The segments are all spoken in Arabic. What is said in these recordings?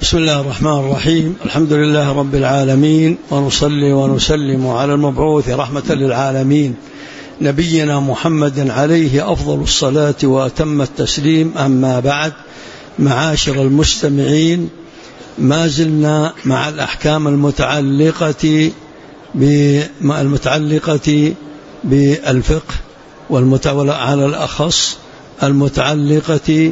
بسم الله الرحمن الرحيم. الحمد لله رب العالمين، ونصلي ونسلم على المبعوث رحمة للعالمين نبينا محمد عليه أفضل الصلاة وأتم التسليم. أما بعد، معاشر المستمعين، ما زلنا مع الأحكام المتعلقة بالفقه على الأخص المتعلقة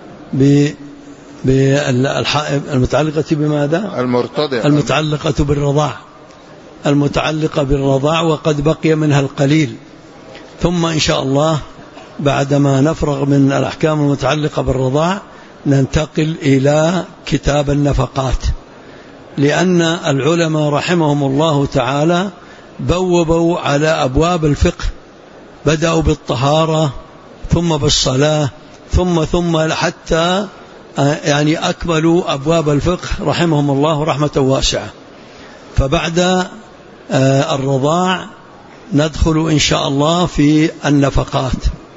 المتعلقة بماذا؟ المتعلقة بالرضاع، المتعلقة بالرضاع، وقد بقي منها القليل. ثم إن شاء الله بعدما نفرغ من الأحكام المتعلقة بالرضاع ننتقل إلى كتاب النفقات، لأن العلماء رحمهم الله تعالى بوبوا على أبواب الفقه، بدأوا بالطهارة ثم بالصلاة ثم حتى أكملوا أبواب الفقه رحمهم الله رحمة واسعة. فبعد الرضاع ندخل إن شاء الله في النفقات،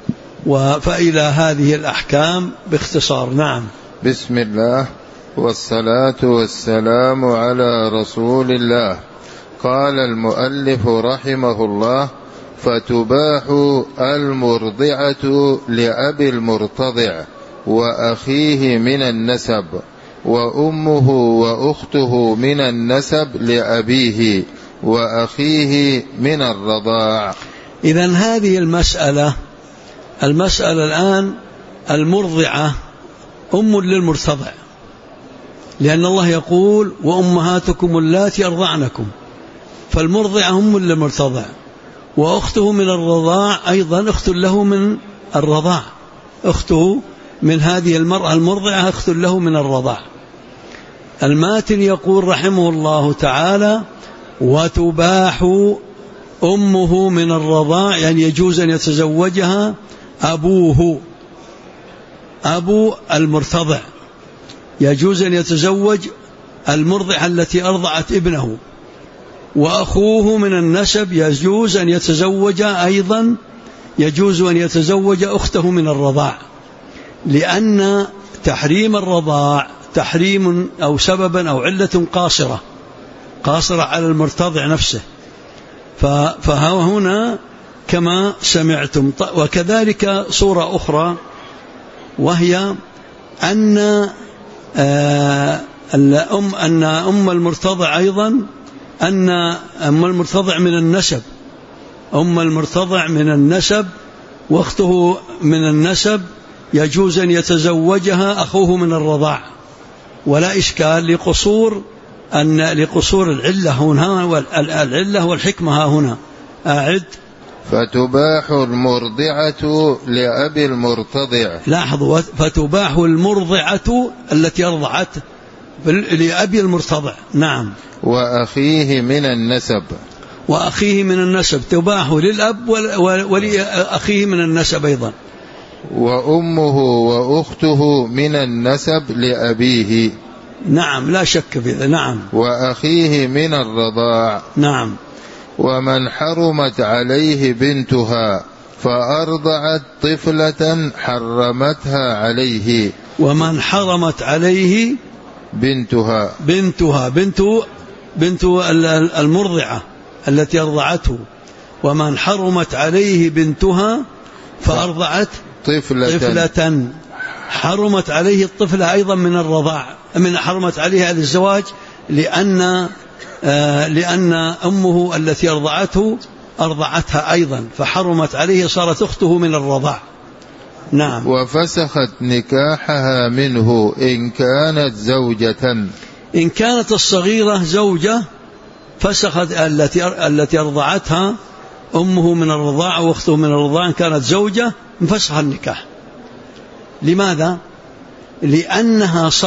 فإلى هذه الأحكام باختصار. نعم. بسم الله والصلاة والسلام على رسول الله. قال المؤلف رحمه الله: فتباح المرضعة لأبي المرتضع وأخيه من النسب، وأمه وأخته من النسب لأبيه وأخيه من الرضاع. إذن هذه المسألة الآن المرضعة أم للمرتضع، لأن الله يقول: وأمهاتكم اللاتي أرضعنكم، فالمرضعة أم للمرتضع، وأخته من الرضاع أيضا أخت له من الرضاع، أخته من هذه المرأة المرضعة أخت له من الرضاع. الماتن يقول رحمه الله تعالى: وتباح أمه من الرضاع، يعني يجوز أن يتزوجها أبوه، أبو المرتضع يجوز أن يتزوج المرضعة التي أرضعت ابنه، وأخوه من النسب يجوز أن يتزوج أيضا، يجوز أن يتزوج أخته من الرضاع، لأن تحريم الرضاع تحريم أو سببا أو علة قاصرة على المرتضع نفسه. فهنا كما سمعتم. وكذلك صورة أخرى، وهي أن أم المرتضع أيضا، أن أم المرتضع من النسب، أم المرتضع من النسب واخته من النسب يجوز أن يتزوجها أخوه من الرضاع، ولا إشكال لقصور العلة هنا، والعلة والحكمة هنا. أعد: فتباح المرضعة لأبي المرتضع. لاحظوا: فتباح المرضعة التي أرضعت لأبي المرتضع. نعم. وأخيه من النسب، وأخيه من النسب تباح للأب ولأخيه من النسب أيضا. وأمه وأخته من النسب لأبيه. نعم، لا شك في ذلك. نعم. وأخيه من الرضاع. نعم. ومن حرمت عليه بنتها فأرضعت طفلة حرمتها عليه. ومن حرمت عليه بنتها بنت المرضعة التي أرضعته، ومن حرمت عليه بنتها فأرضعت طفلة حرمت عليه الطفلة أيضا من الرضاع، من حرمت عليها الزواج، لأن أمه التي أرضعته أرضعتها أيضا، فحرمت عليه، صارت أخته من الرضاع. نعم. وفسخت نكاحها منه إن كانت زوجة. إن كانت الصغيرة زوجة فسخت التي أرضعتها أمه من الرضاع وأخته من الرضاع، إن كانت زوجة انفسخ النكاح. لماذا؟ لأن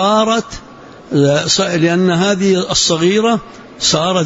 هذه الصغيرة صارت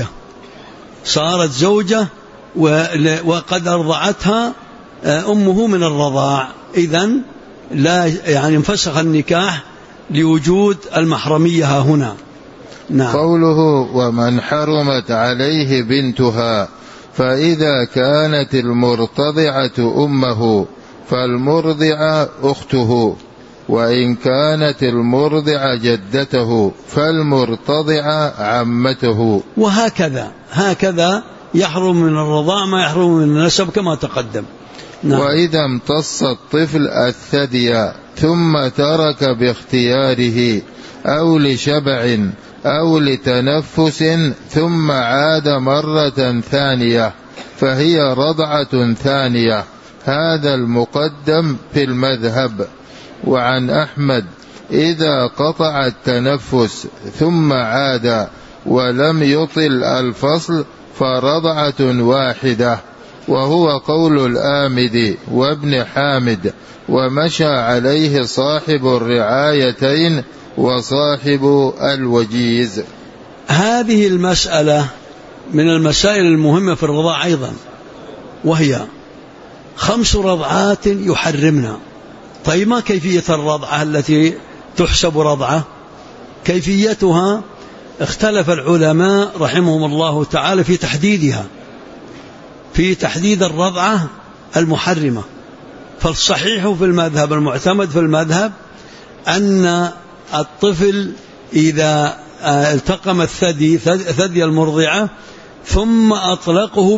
زوجة وقد أرضعتها أمه من الرضاع، إذن لا انفسخ النكاح لوجود المحرمية هنا. نعم. قوله: ومن حرمت عليه بنتها، فإذا كانت المرتضعة أمه فالمرضعة أخته. وإن كانت المرضعة جدته فالمرتضعة عمته. هكذا يحرم من الرضاع ما يحرم من النسب كما تقدم. نعم. وإذا امتص الطفل الثدي ثم ترك باختياره أو لشبع أو لتنفس ثم عاد مرة ثانية فهي رضعة ثانية، هذا المقدم في المذهب. وعن أحمد إذا قطع التنفس ثم عاد ولم يطل الفصل فرضعة واحدة، وهو قول الآمدي وابن حامد، ومشى عليه صاحب الرعايتين وصاحب الوجيز. هذه المسألة من المسائل المهمة في الرضاع أيضا، وهي 5 رضعات يحرمنا. طيب ما كيفية الرضعة التي تحسب رضعة؟ كيفيتها اختلف العلماء رحمهم الله تعالى في تحديدها، في تحديد الرضعة المحرمة. فالصحيح في المذهب، المعتمد في المذهب، أن الطفل إذا التقم الثدي ثدي المرضعة ثم أطلقه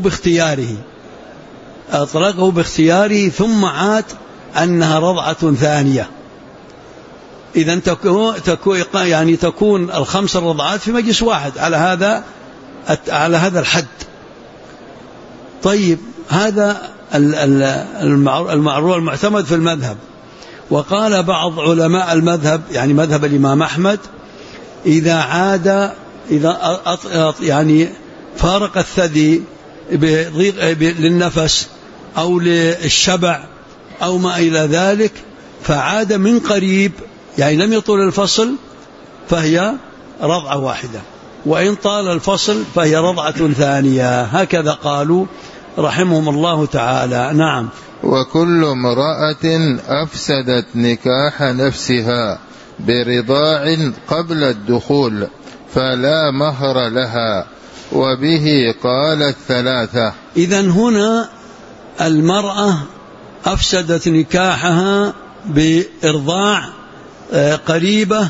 باختياره ثم أنها رضعة ثانية. إذن تكون 5 رضعات في مجلس واحد على هذا الحد. طيب هذا المعتمد في المذهب. وقال بعض علماء المذهب، يعني مذهب الإمام أحمد، إذا فارق الثدي للنفس أو للشبع أو ما إلى ذلك فعاد من قريب، يعني لم يطول الفصل، فهي رضعة واحدة، وإن طال الفصل فهي رضعة ثانية. هكذا قالوا رحمهم الله تعالى. نعم. وكل امرأة أفسدت نكاح نفسها برضاع قبل الدخول فلا مهر لها، وبه قال الثلاثة. إذن هنا المرأة أفسدت نكاحها بإرضاع قريبة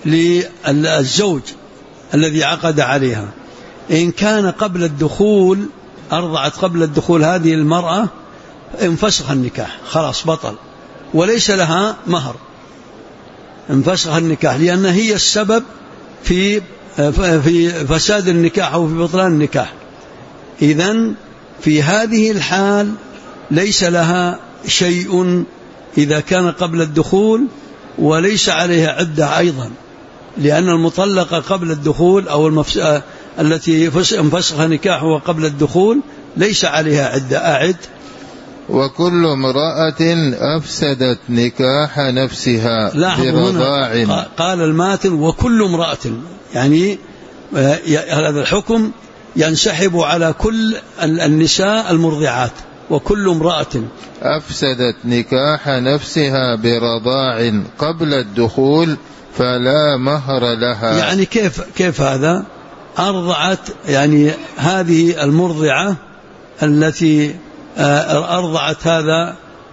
للزوج الذي عقد عليها. إن كان قبل الدخول، أرضعت قبل الدخول هذه المرأة، انفسخ النكاح، خلاص بطل، وليس لها مهر. انفسخ النكاح لأن هي السبب في فساد النكاح أو في بطلان النكاح. إذن في هذه الحال ليس لها شيء إذا كان قبل الدخول، وليس عليها عدة أيضا، لأن المطلقة قبل الدخول أو التي انفسخ نكاحها قبل الدخول ليس عليها عدة. أعد. وكل امرأة أفسدت نكاح نفسها برضاع. قال الماتن وكل امرأة، يعني هذا الحكم ينسحب على كل النساء المرضعات. وكل امرأة أفسدت نكاح نفسها برضاع قبل الدخول فلا مهر لها. يعني كيف هذا؟ أرضعت، يعني هذه المرضعة التي أرضعت هذا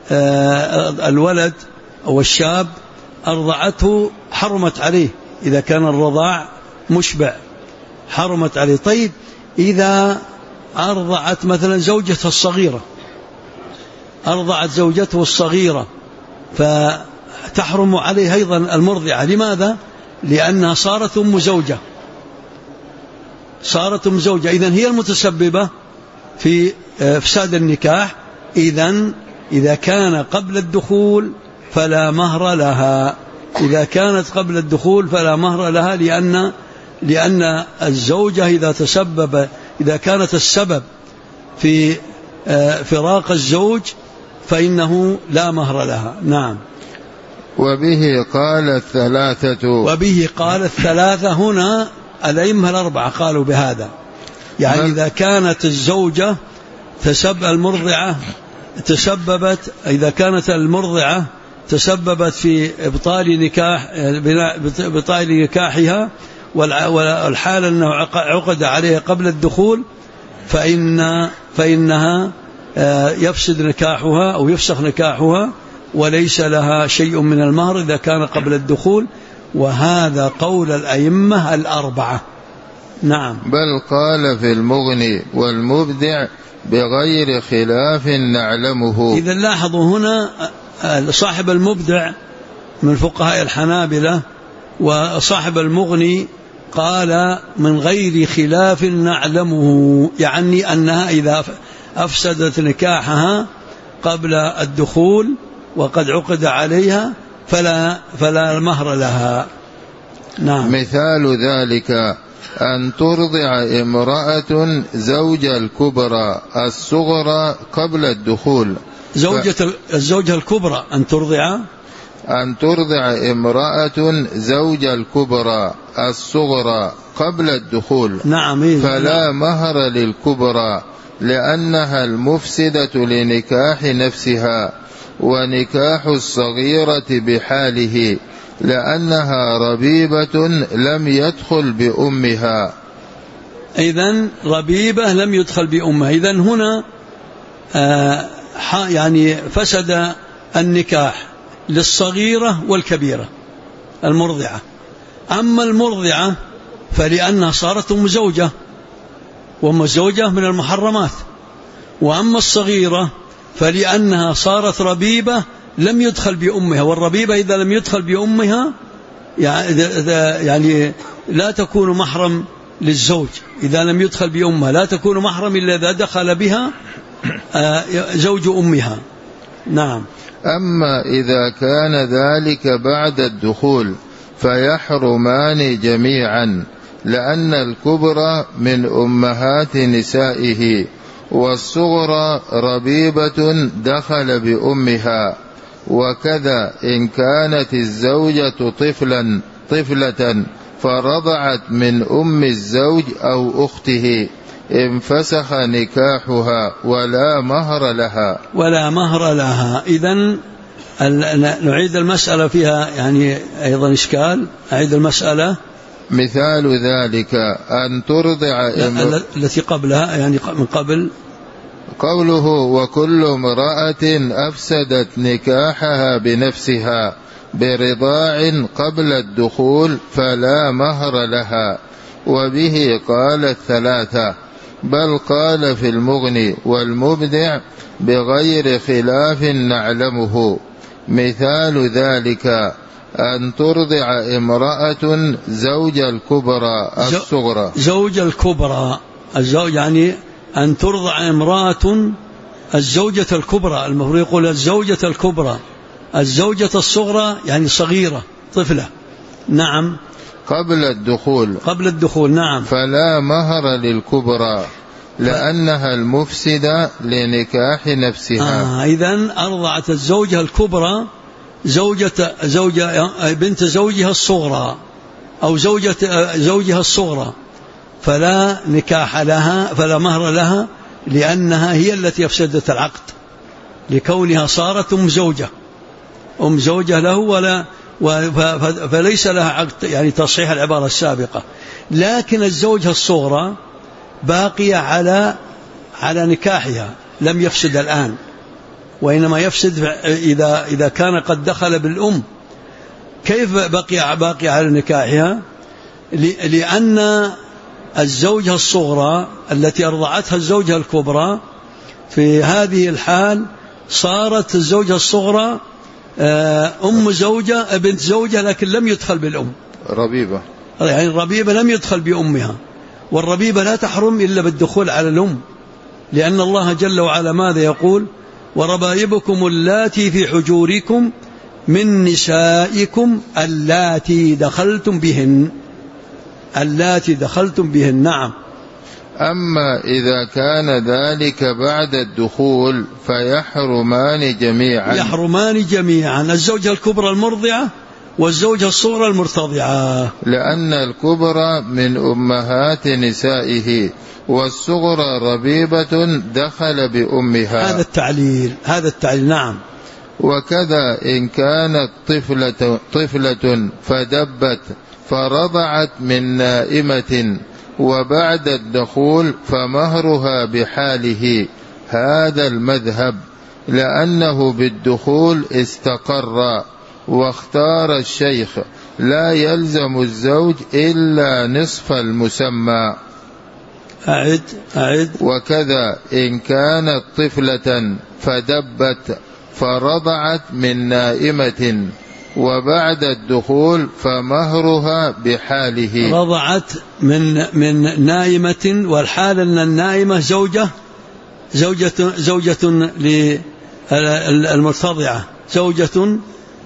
الولد أو الشاب، أرضعته، حرمت عليه إذا كان الرضاع مشبع، حرمت عليه. طيب إذا أرضعت مثلا زوجته الصغيرة، أرضعت زوجته الصغيرة، فتحرم عليه أيضا المرضعة. لماذا؟ لأنها صارت أم زوجة، إذن هي المتسببة في فساد النكاح. إذن إذا كان قبل الدخول فلا مهر لها، إذا كانت قبل الدخول فلا مهر لها، لأن الزوجة إذا كانت السبب في فراق الزوج فإنه لا مهر لها. نعم. وبه قال الثلاثة هنا الأئمة الأربعة قالوا بهذا، يعني إذا كانت الزوجة إذا كانت المرضعة تسببت في إبطال نكاحها، والحال أنه عقد عليها قبل الدخول، فإنها يفسد نكاحها أو يفسخ نكاحها وليس لها شيء من المهر إذا كان قبل الدخول، وهذا قول الأئمة الأربعة. نعم. بل قال في المغني والمبدع بغير خلاف نعلمه. إذا لاحظوا هنا صاحب المبدع من فقهاء الحنابلة وصاحب المغني قال من غير خلاف نعلمه، يعني أنها إذا أفسدت نكاحها قبل الدخول وقد عقد عليها فلا مهر لها. نعم. مثال ذلك أن ترضع امرأة زوج الكبرى الصغرى قبل الدخول. الزوجة الكبرى أن ترضع امرأة زوج الكبرى الصغرى قبل الدخول. نعم. فلا مهر للكبرى لأنها المفسدة لنكاح نفسها، ونكاح الصغيرة بحاله لأنها ربيبة لم يدخل بأمها. إذن ربيبة لم يدخل بأمها. إذن هنا يعني فسد النكاح للصغيرة والكبيرة المرضعة. أما المرضعة فلأنها صارت أم زوجة، وأم زوجة من المحرمات. وأما الصغيرة فلأنها صارت ربيبة لم يدخل بأمها، والربيبة إذا لم يدخل بأمها يعني لا تكون محرم للزوج. إذا لم يدخل بأمها لا تكون محرم إلا إذا دخل بها زوج أمها. نعم. أما إذا كان ذلك بعد الدخول فيحرمان جميعا، لأن الكبرى من أمهات نسائه، والصغرى ربيبة دخل بأمها. وكذا إن كانت الزوجة طفلة فرضعت من أم الزوج أو أخته انفسخ نكاحها ولا مهر لها. إذن نعيد المسألة فيها يعني أيضا إشكال. أعيد المسألة. مثال ذلك أن ترضع التي قبلها يعني من قبل قوله وكل امرأة أفسدت نكاحها بنفسها برضاع قبل الدخول فلا مهر لها. وبه قال الثلاثة، بل قال في المغني والمبدع بغير خلاف نعلمه. مثال ذلك أن ترضع امرأة زوج الكبرى الصغرى. زوج الكبرى الزوج يعني أن ترضع امرأة الزوجة الكبرى، المفروض يقول الزوجة الكبرى. الزوجة الصغرى يعني صغيرة طفلة. نعم. قبل الدخول. نعم. فلا مهر للكبرى لأنها المفسدة لنكاح نفسها. إذن أرضعت الزوجة الكبرى بنت زوجها الصغرى أو زوجها الصغرى، فلا نكاح لها، فلا مهر لها، لأنها هي التي أفسدت العقد، لكونها صارت أم زوجة له فليس لها عقد، يعني تصحيح العبارة السابقة. لكن الزوجة الصغرى باقية على نكاحها، لم يفسد الآن، وإنما يفسد إذا كان قد دخل بالأم. كيف باقي على نكاحها؟ لأن الزوجة الصغرى التي أرضعتها الزوجة الكبرى في هذه الحال صارت الزوجة الصغرى أم زوجة بنت زوجة، لكن لم يدخل بالأم، ربيبة، يعني الربيبة لم يدخل بأمها، والربيبة لا تحرم إلا بالدخول على الأم، لأن الله جل وعلا ماذا يقول؟ وربائبكم اللاتي في حجوركم من نسائكم اللاتي دخلتم بهن. نعم. أما إذا كان ذلك بعد الدخول فيحرمان جميعا، الزوجة الكبرى المرضعة والزوجة الصغرى المرتضعة، لأن الكبرى من أمهات نسائه والصغرى ربيبة دخل بأمها. هذا التعليل. نعم. وكذا إن كانت طفلة فدبت فرضعت من نائمة وبعد الدخول فمهرها بحاله، هذا المذهب. لأنه بالدخول استقر. واختار الشيخ لا يلزم الزوج إلا نصف المسمى. أعد. وكذا إن كانت طفلة فدبت فرضعت من نائمة وبعد الدخول فمهرها بحاله. رضعت من نائمة، والحال أن النائمة زوجة للمرتضعة، زوجة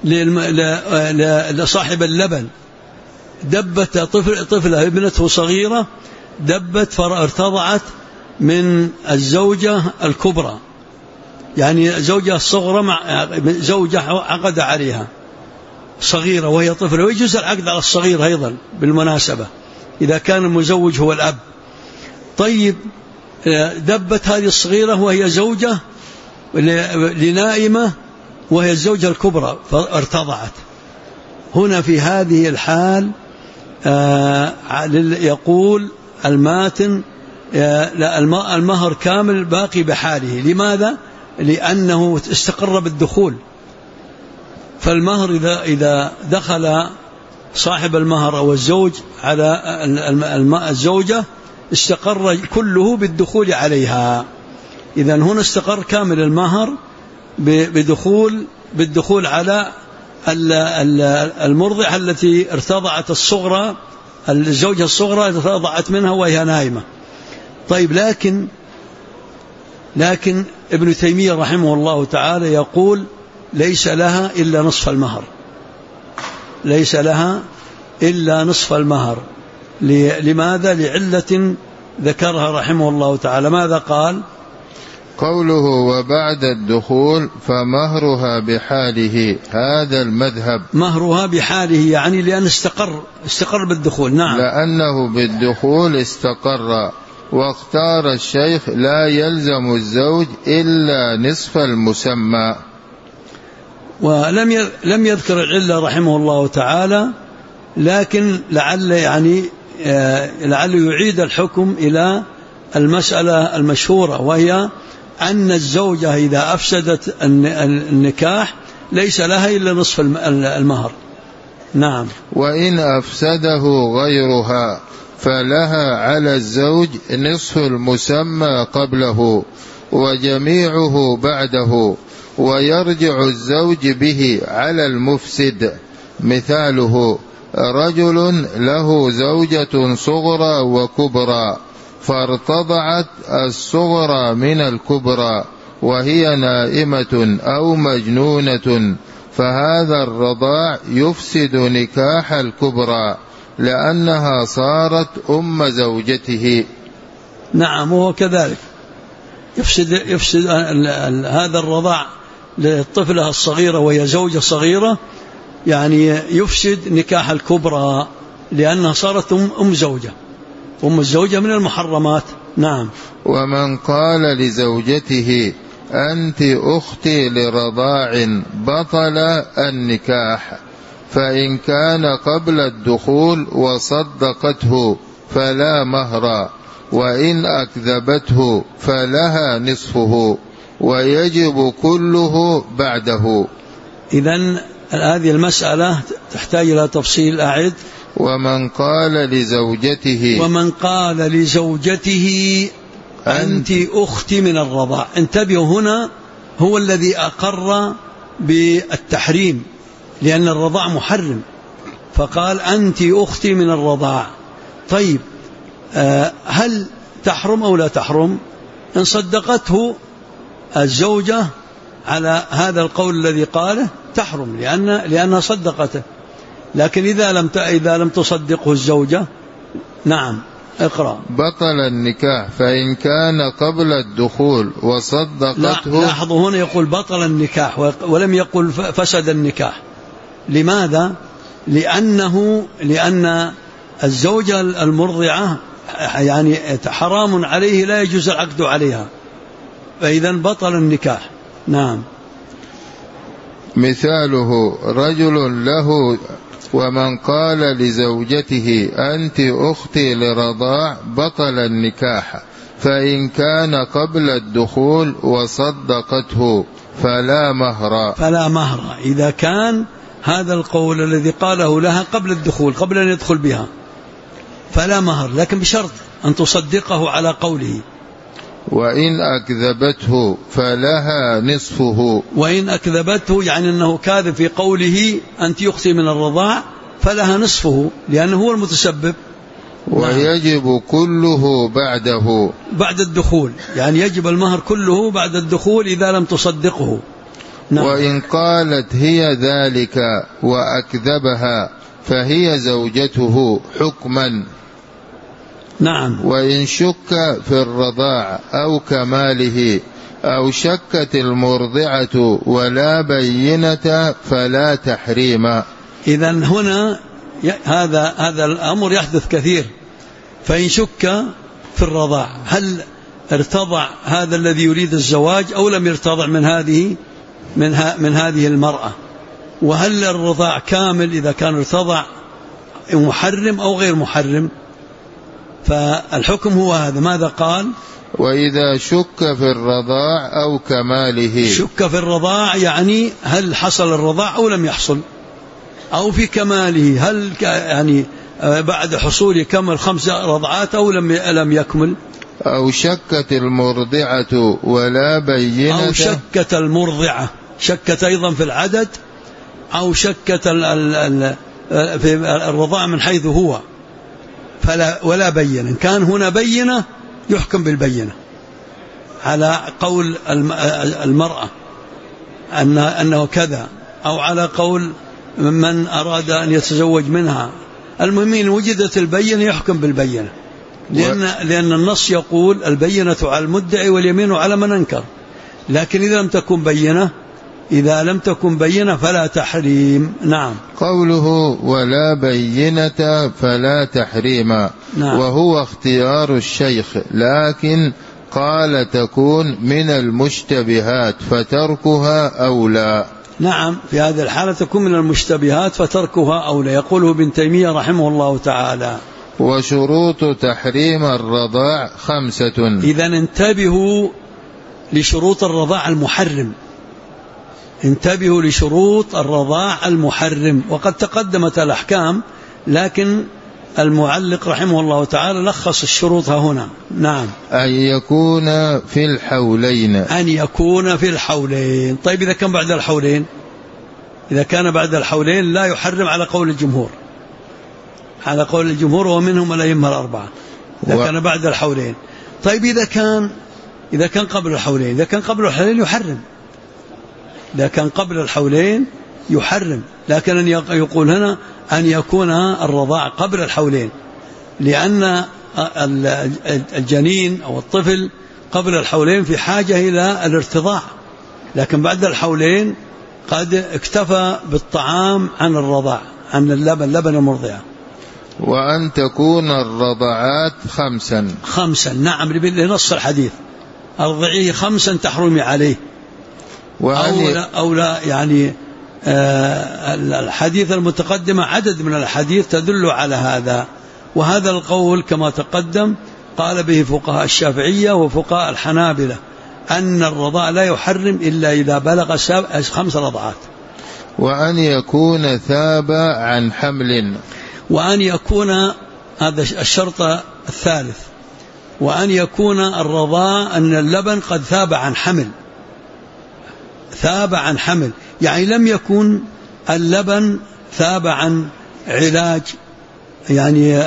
لصاحب اللبن. دبت طفلة ابنته صغيرة، دبت فارتضعت من الزوجة الكبرى، يعني زوجها الصغرى زوجة عقد عليها صغيرة وهي طفلة، ويجوز العقد على الصغير أيضا بالمناسبة إذا كان المزوج هو الأب. طيب دبت هذه الصغيرة وهي زوجة لنائمة وهي الزوجة الكبرى فارتضعت. هنا في هذه الحال يقول الماتن المهر كامل باقي بحاله. لماذا؟ لأنه استقر بالدخول. فالمهر إذا دخل صاحب المهر أو الزوج على الزوجة استقر كله بالدخول عليها. إذن هنا استقر كامل المهر بالدخول على المرضعة التي ارتضعت الصغرى، الزوجة الصغرى ارتضعت منها وهي نائمة. طيب لكن ابن تيمية رحمه الله تعالى يقول ليس لها إلا نصف المهر، ليس لها إلا نصف المهر. لماذا؟ لعلة ذكرها رحمه الله تعالى. ماذا قال؟ قوله وبعد الدخول فمهرها بحاله، هذا المذهب. مهرها بحاله يعني لأن استقر بالدخول. نعم، لأنه بالدخول استقر. واختار الشيخ لا يلزم الزوج إلا نصف المسمى. ولم يذكر العلة رحمه الله تعالى، لكن لعل يعيد الحكم إلى المسألة المشهورة، وهي أن الزوجة إذا أفسدت النكاح ليس لها إلا نصف المهر. نعم. وإن أفسده غيرها فلها على الزوج نصف المسمى قبله وجميعه بعده، ويرجع الزوج به على المفسد. مثاله رجل له زوجة صغرى وكبرى فارتضعت الصغرى من الكبرى وهي نائمة أو مجنونة، فهذا الرضاع يفسد نكاح الكبرى لأنها صارت أم زوجته. نعم، وهو كذلك يفسد هذا الرضاع للطفلة الصغيرة وهي زوجة صغيرة، يعني يفسد نكاح الكبرى لأنها صارت أم الزوجة من المحرمات. نعم. ومن قال لزوجته أنت أختي لرضاع بطل النكاح، فإن كان قبل الدخول وصدقته فلا مهر، وإن أكذبته فلها نصفه ويجب كله بعده. إذن هذه المسألة تحتاج إلى تفصيل. أعد. ومن قال لزوجته أنت أختي من الرضاع. انتبهوا، هنا هو الذي أقر بالتحريم لأن الرضاع محرم، فقال أنت أختي من الرضاع. طيب هل تحرم أو لا تحرم؟ إن صدقته الزوجة على هذا القول الذي قاله تحرم لأنها صدقته. لكن إذا لم تصدقه الزوجة، نعم اقرأ. بطل النكاح فإن كان قبل الدخول وصدقته. لاحظوا هنا يقول بطل النكاح ولم يقل فسد النكاح. لماذا؟ لأن الزوجة المرضعة يعني حرام عليه، لا يجوز العقد عليها، فإذا بطل النكاح. نعم. مثاله رجل له ومن قال لزوجته أنت أختي لرضاع بطل النكاح، فإن كان قبل الدخول وصدقته فلا مهر. إذا كان هذا القول الذي قاله لها قبل الدخول، قبل أن يدخل بها، فلا مهر، لكن بشرط أن تصدقه على قوله. وإن أكذبته فلها نصفه. وإن أكذبته يعني أنه كاذب في قوله أنت يخطي من الرضاع، فلها نصفه لأنه هو المتسبب. ويجب كله بعد الدخول، يعني يجب المهر كله بعد الدخول إذا لم تصدقه. وإن قالت هي ذلك وأكذبها فهي زوجته حكما. نعم. وإن شك في الرضاع أو كماله أو شكت المرضعة ولا بينة فلا تحريم. إذن هنا هذا الأمر يحدث كثير. فإن شك في الرضاع، هل ارتضع هذا الذي يريد الزواج أو لم يرتضع من هذه المرأة، وهل الرضاع كامل إذا كان ارتضع محرم أو غير محرم. فالحكم هو هذا. ماذا قال؟ وإذا شك في الرضاع أو كماله. شك في الرضاع يعني هل حصل الرضاع أو لم يحصل، أو في كماله، هل يعني بعد حصول كمل 5 رضعات أو لم يكمل. أو شكت المرضعة ولا بينة. أو شكت المرضعة، شكت أيضا في العدد، أو شكت في الرضاع من حيث هو، ولا بينة. إن كان هنا بينة يحكم بالبينة على قول المرأة أنه كذا، أو على قول من أراد أن يتزوج منها. المهم إن وجدت البينة يحكم بالبينة، لأن النص يقول البينة على المدعي واليمين على من أنكر. لكن إذا لم تكن بينة فلا تحريم. نعم. قوله ولا بينة فلا تحريم. نعم. وهو اختيار الشيخ، لكن قال تكون من المشتبهات فتركها أولى. نعم، في هذه الحالة تكون من المشتبهات فتركها أولى. يقوله ابن تيمية رحمه الله تعالى. وشروط تحريم الرضاع 5. إذن انتبهوا لشروط الرضاع المحرم، انتبهوا لشروط الرضاع المحرم. وقد تقدمت الأحكام، لكن المعلق رحمه الله تعالى لخص الشروط هنا. نعم. أن يكون في الحولين. أن يكون في الحولين. طيب إذا كان بعد الحولين؟ إذا كان بعد الحولين لا يحرم على قول الجمهور، على قول الجمهور ومنهم الأئمة الأربعة. إذا كان بعد الحولين. طيب إذا كان قبل الحولين؟ إذا كان قبل الحولين يحرم، إذا كان قبل الحولين يحرم. لكن يقول هنا أن يكون الرضاع قبل الحولين، لأن الجنين أو الطفل قبل الحولين في حاجة إلى الارتضاع، لكن بعد الحولين قد اكتفى بالطعام عن الرضاع، عن لبن المرضعة. وأن تكون الرضعات 5. نعم، لنص الحديث أرضعيه 5 تحرمي عليه. أو لا يعني الحديث المتقدمة عدد من الحديث تدل على هذا. وهذا القول كما تقدم قال به فقهاء الشافعية وفقهاء الحنابلة، أن الرضاع لا يحرم إلا إذا بلغ 5 رضعات. وأن يكون ثاب عن حمل. وأن يكون، هذا الشرط الثالث، وأن يكون الرضاع أن اللبن قد ثاب عن حمل. ثاب عن حمل يعني لم يكن اللبن ثاب عن علاج، يعني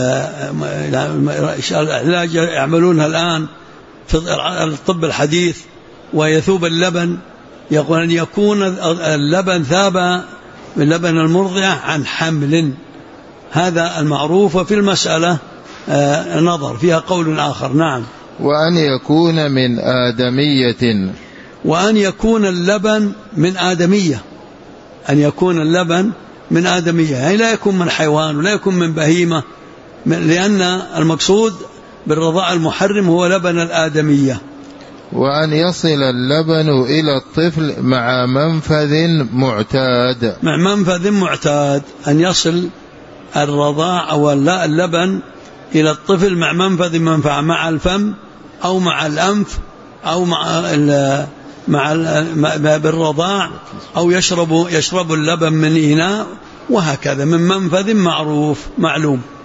العلاج يعملونها الآن في الطب الحديث ويثوب اللبن. يقول أن يكون اللبن ثاب من لبن المرضعة عن حمل، هذا المعروف. وفي المسألة نظر فيها قول آخر. نعم. وأن يكون من آدمية. وأن يكون اللبن من آدمية، أن يكون اللبن من آدمية يعني لا يكون من حيوان ولا يكون من بهيمة، لأن المقصود بالرضاع المحرم هو لبن الآدمية. وأن يصل اللبن إلى الطفل مع منفذ معتاد. مع منفذ معتاد، أن يصل الرضاع أو اللبن إلى الطفل مع منفذ منفعة، مع الفم أو مع الأنف أو مع بالرضاع، أو يشرب اللبن من إناء، وهكذا من منفذ معروف معلوم.